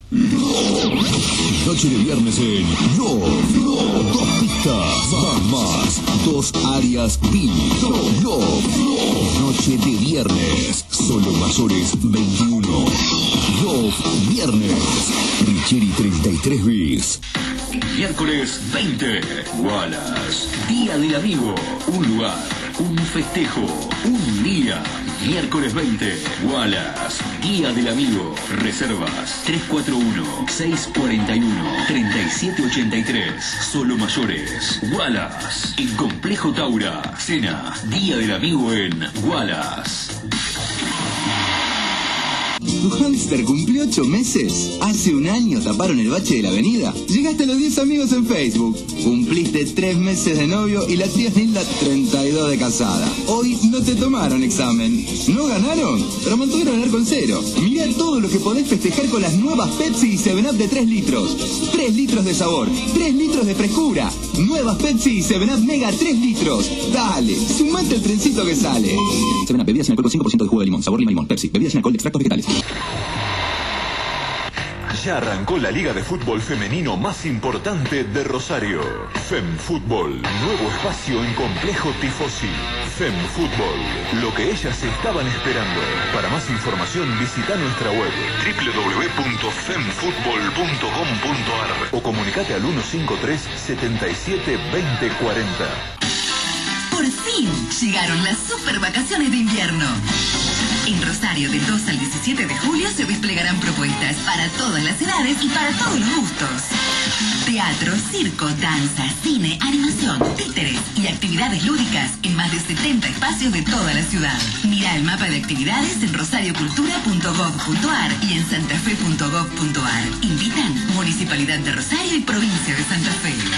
Noche de viernes en Love. 2 pistas, más, 2 áreas VIP. Love. Noche de viernes, solo mayores 21. Love Viernes, Richeri 33 bis. Miércoles 20, Wallace, Día del Amigo, un lugar, un festejo, un día. Miércoles 20, Wallace, Día del Amigo. Reservas 341-641-3783. Solo mayores. Wallace, en Complejo Taura. Cena, Día del Amigo en Wallace. ¿Tu hámster cumplió 8 meses? ¿Hace un año taparon el bache de la avenida? Llegaste a los 10 amigos en Facebook. Cumpliste 3 meses de novio y la tía Nilda 32 de casada. Hoy no te tomaron examen. ¿No ganaron? Pero mantuvieron el arco en cero. Mirá todo lo que podés festejar con las nuevas Pepsi y 7up de 3 litros. 3 litros de sabor, 3 litros de frescura. Nuevas Pepsi y 7up Mega 3 litros. Dale, sumate el trencito que sale. 7up, bebidas sin alcohol con 5% de jugo de limón, sabor lima limón. Pepsi, bebidas sin alcohol de extractos vegetales. Ya arrancó la liga de fútbol femenino más importante de Rosario. FemFútbol, nuevo espacio en Complejo Tifosi. FemFútbol, lo que ellas estaban esperando. Para más información visita nuestra web www.femfutbol.com.ar o comunicate al 153 77 20 40. Por fin llegaron las super vacaciones de invierno. En Rosario, del 2 al 17 de julio, se desplegarán propuestas para todas las edades y para todos los gustos. Teatro, circo, danza, cine, animación, títeres y actividades lúdicas en más de 70 espacios de toda la ciudad. Mira el mapa de actividades en rosariocultura.gov.ar y en santafe.gov.ar. Invitan Municipalidad de Rosario y Provincia de Santa Fe.